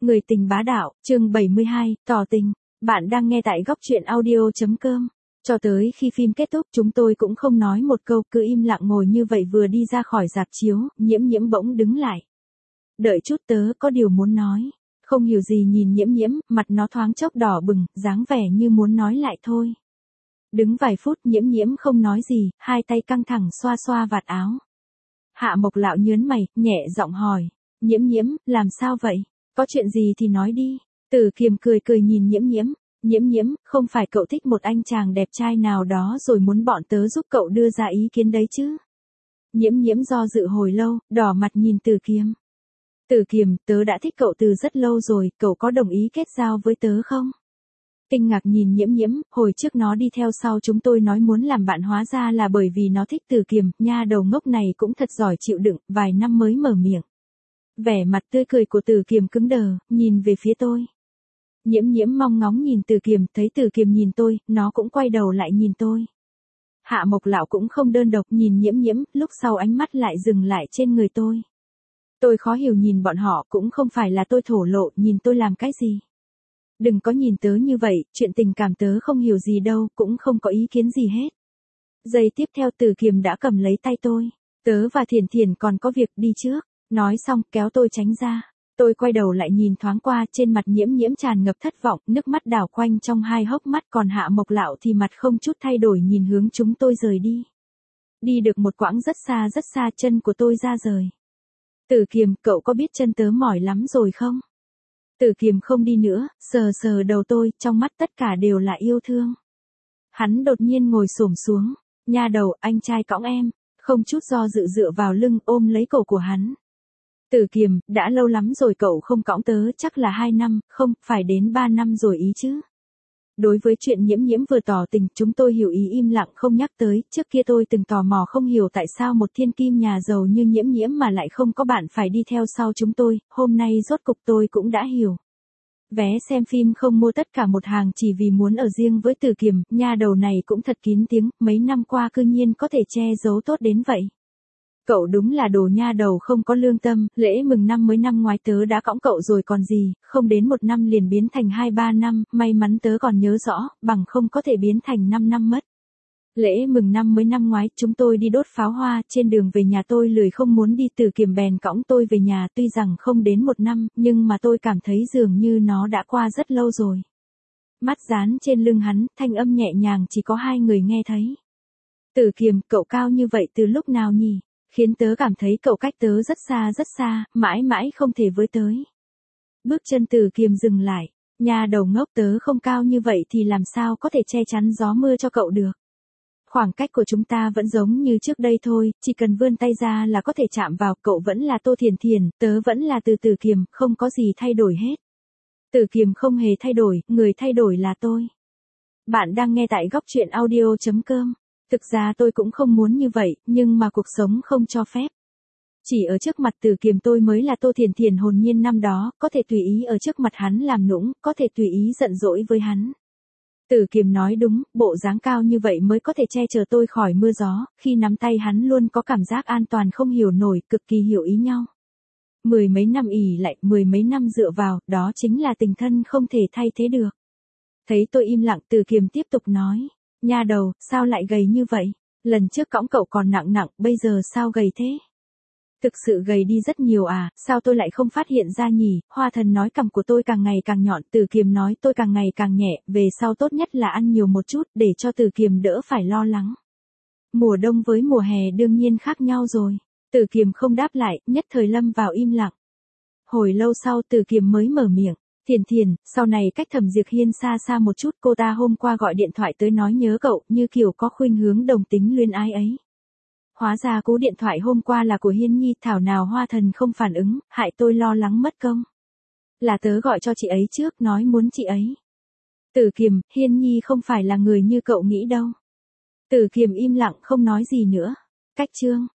Người tình bá đạo, chương 72, tỏ tình. Bạn đang nghe tại góc truyện audio.com. Cho tới khi phim kết thúc chúng tôi cũng không nói một câu, cứ im lặng ngồi như vậy. Vừa đi ra khỏi rạp chiếu, Nhiễm Nhiễm bỗng đứng lại. Đợi chút, tớ có điều muốn nói. Không hiểu gì nhìn Nhiễm Nhiễm, mặt nó thoáng chốc đỏ bừng, dáng vẻ như muốn nói lại thôi. Đứng vài phút Nhiễm Nhiễm không nói gì, hai tay căng thẳng xoa xoa vạt áo. Hạ Mộc Lạo nhớn mày, nhẹ giọng hỏi. Nhiễm Nhiễm, làm sao vậy? Có chuyện gì thì nói đi. Tử Kiềm cười cười nhìn Nhiễm Nhiễm. Nhiễm Nhiễm, không phải cậu thích một anh chàng đẹp trai nào đó rồi muốn bọn tớ giúp cậu đưa ra ý kiến đấy chứ? Nhiễm Nhiễm do dự hồi lâu, đỏ mặt nhìn Tử Kiềm. Tử Kiềm, tớ đã thích cậu từ rất lâu rồi, cậu có đồng ý kết giao với tớ không? Kinh ngạc nhìn Nhiễm Nhiễm, hồi trước nó đi theo sau chúng tôi nói muốn làm bạn, hóa ra là bởi vì nó thích Tử Kiềm. Nha đầu ngốc này cũng thật giỏi chịu đựng, vài năm mới mở miệng. Vẻ mặt tươi cười của Tử Kiềm cứng đờ, nhìn về phía tôi. Nhiễm Nhiễm mong ngóng nhìn Tử Kiềm, thấy Tử Kiềm nhìn tôi, nó cũng quay đầu lại nhìn tôi. Hạ Mộc Lạo cũng không đơn độc nhìn Nhiễm Nhiễm, lúc sau ánh mắt lại dừng lại trên người tôi. Tôi khó hiểu nhìn bọn họ, cũng không phải là tôi thổ lộ, nhìn tôi làm cái gì. Đừng có nhìn tớ như vậy, chuyện tình cảm tớ không hiểu gì đâu, cũng không có ý kiến gì hết. Giây tiếp theo Tử Kiềm đã cầm lấy tay tôi. Tớ và Thiển Thiển còn có việc, đi trước. Nói xong kéo tôi tránh ra. Tôi quay đầu lại nhìn thoáng qua, trên mặt Nhiễm Nhiễm tràn ngập thất vọng, nước mắt đảo quanh trong hai hốc mắt, còn Hạ Mộc Lạo thì mặt không chút thay đổi nhìn hướng chúng tôi rời đi. Đi được một quãng rất xa, chân của tôi ra rời. Tử Kiềm, cậu có biết chân tớ mỏi lắm rồi không? Tử Kiềm không đi nữa, sờ sờ đầu tôi, trong mắt tất cả đều là yêu thương. Hắn đột nhiên ngồi xổm xuống. Nha đầu, anh trai cõng em. Không chút do dự dựa vào lưng ôm lấy cổ của hắn. Tử Kiềm, đã lâu lắm rồi cậu không cõng tớ, chắc là 2 năm, không, phải đến 3 năm rồi ý chứ. Đối với chuyện Nhiễm Nhiễm vừa tỏ tình, chúng tôi hiểu ý im lặng không nhắc tới. Trước kia tôi từng tò mò không hiểu tại sao một thiên kim nhà giàu như Nhiễm Nhiễm mà lại không có bạn phải đi theo sau chúng tôi, hôm nay rốt cục tôi cũng đã hiểu. Vé xem phim không mua tất cả một hàng chỉ vì muốn ở riêng với Tử Kiềm, nha đầu này cũng thật kín tiếng, mấy năm qua cư nhiên có thể che giấu tốt đến vậy. Cậu đúng là đồ nha đầu không có lương tâm, lễ mừng năm mới năm ngoái tớ đã cõng cậu rồi còn gì, không đến 1 năm liền biến thành 2-3 năm, may mắn tớ còn nhớ rõ, bằng không có thể biến thành 5 năm mất. Lễ mừng năm mới năm ngoái, chúng tôi đi đốt pháo hoa, trên đường về nhà tôi lười không muốn đi, Tử Kiềm bèn cõng tôi về nhà, tuy rằng không đến 1 năm, nhưng mà tôi cảm thấy dường như nó đã qua rất lâu rồi. Mắt dán trên lưng hắn, thanh âm nhẹ nhàng chỉ có 2 người nghe thấy. Tử Kiềm, cậu cao như vậy từ lúc nào nhỉ? Khiến tớ cảm thấy cậu cách tớ rất xa, mãi mãi không thể với tới. Bước chân Tử Kiềm dừng lại. Nha đầu ngốc, tớ không cao như vậy thì làm sao có thể che chắn gió mưa cho cậu được. Khoảng cách của chúng ta vẫn giống như trước đây thôi, chỉ cần vươn tay ra là có thể chạm vào, cậu vẫn là Tô Thiển Thiển, tớ vẫn là Tử Kiềm, không có gì thay đổi hết. Tử Kiềm không hề thay đổi, người thay đổi là tôi. Bạn đang nghe tại góc truyện audio.com. Thực ra tôi cũng không muốn như vậy, nhưng mà cuộc sống không cho phép. Chỉ ở trước mặt Tử Kiềm tôi mới là Tô Thiển Thiển hồn nhiên năm đó, có thể tùy ý ở trước mặt hắn làm nũng, có thể tùy ý giận dỗi với hắn. Tử Kiềm nói đúng, bộ dáng cao như vậy mới có thể che chở tôi khỏi mưa gió, khi nắm tay hắn luôn có cảm giác an toàn không hiểu nổi, cực kỳ hiểu ý nhau. 10 mấy năm ỷ lại, 10 mấy năm dựa vào, đó chính là tình thân không thể thay thế được. Thấy tôi im lặng, Tử Kiềm tiếp tục nói. Nha đầu, sao lại gầy như vậy? Lần trước cõng cậu còn nặng, bây giờ sao gầy thế? Thực sự gầy đi rất nhiều à, sao tôi lại không phát hiện ra nhỉ? Hoa Thần nói cằm của tôi càng ngày càng nhọn, Tử Kiềm nói tôi càng ngày càng nhẹ, về sau tốt nhất là ăn nhiều một chút, để cho Tử Kiềm đỡ phải lo lắng. Mùa đông với mùa hè đương nhiên khác nhau rồi. Tử Kiềm không đáp lại, nhất thời lâm vào im lặng. Hồi lâu sau Tử Kiềm mới mở miệng. Thiển Thiển, sau này cách Thẩm Diệp Hiên xa một chút, cô ta hôm qua gọi điện thoại tới nói nhớ cậu, như kiểu có khuynh hướng đồng tính luyến ái ấy. Hóa ra cú điện thoại hôm qua là của Hiên Nhi, thảo nào Hoa Thần không phản ứng, hại tôi lo lắng mất công. Là tớ gọi cho chị ấy trước, nói muốn chị ấy. Tử Kiềm, Hiên Nhi không phải là người như cậu nghĩ đâu. Tử Kiềm im lặng không nói gì nữa. Cách chương.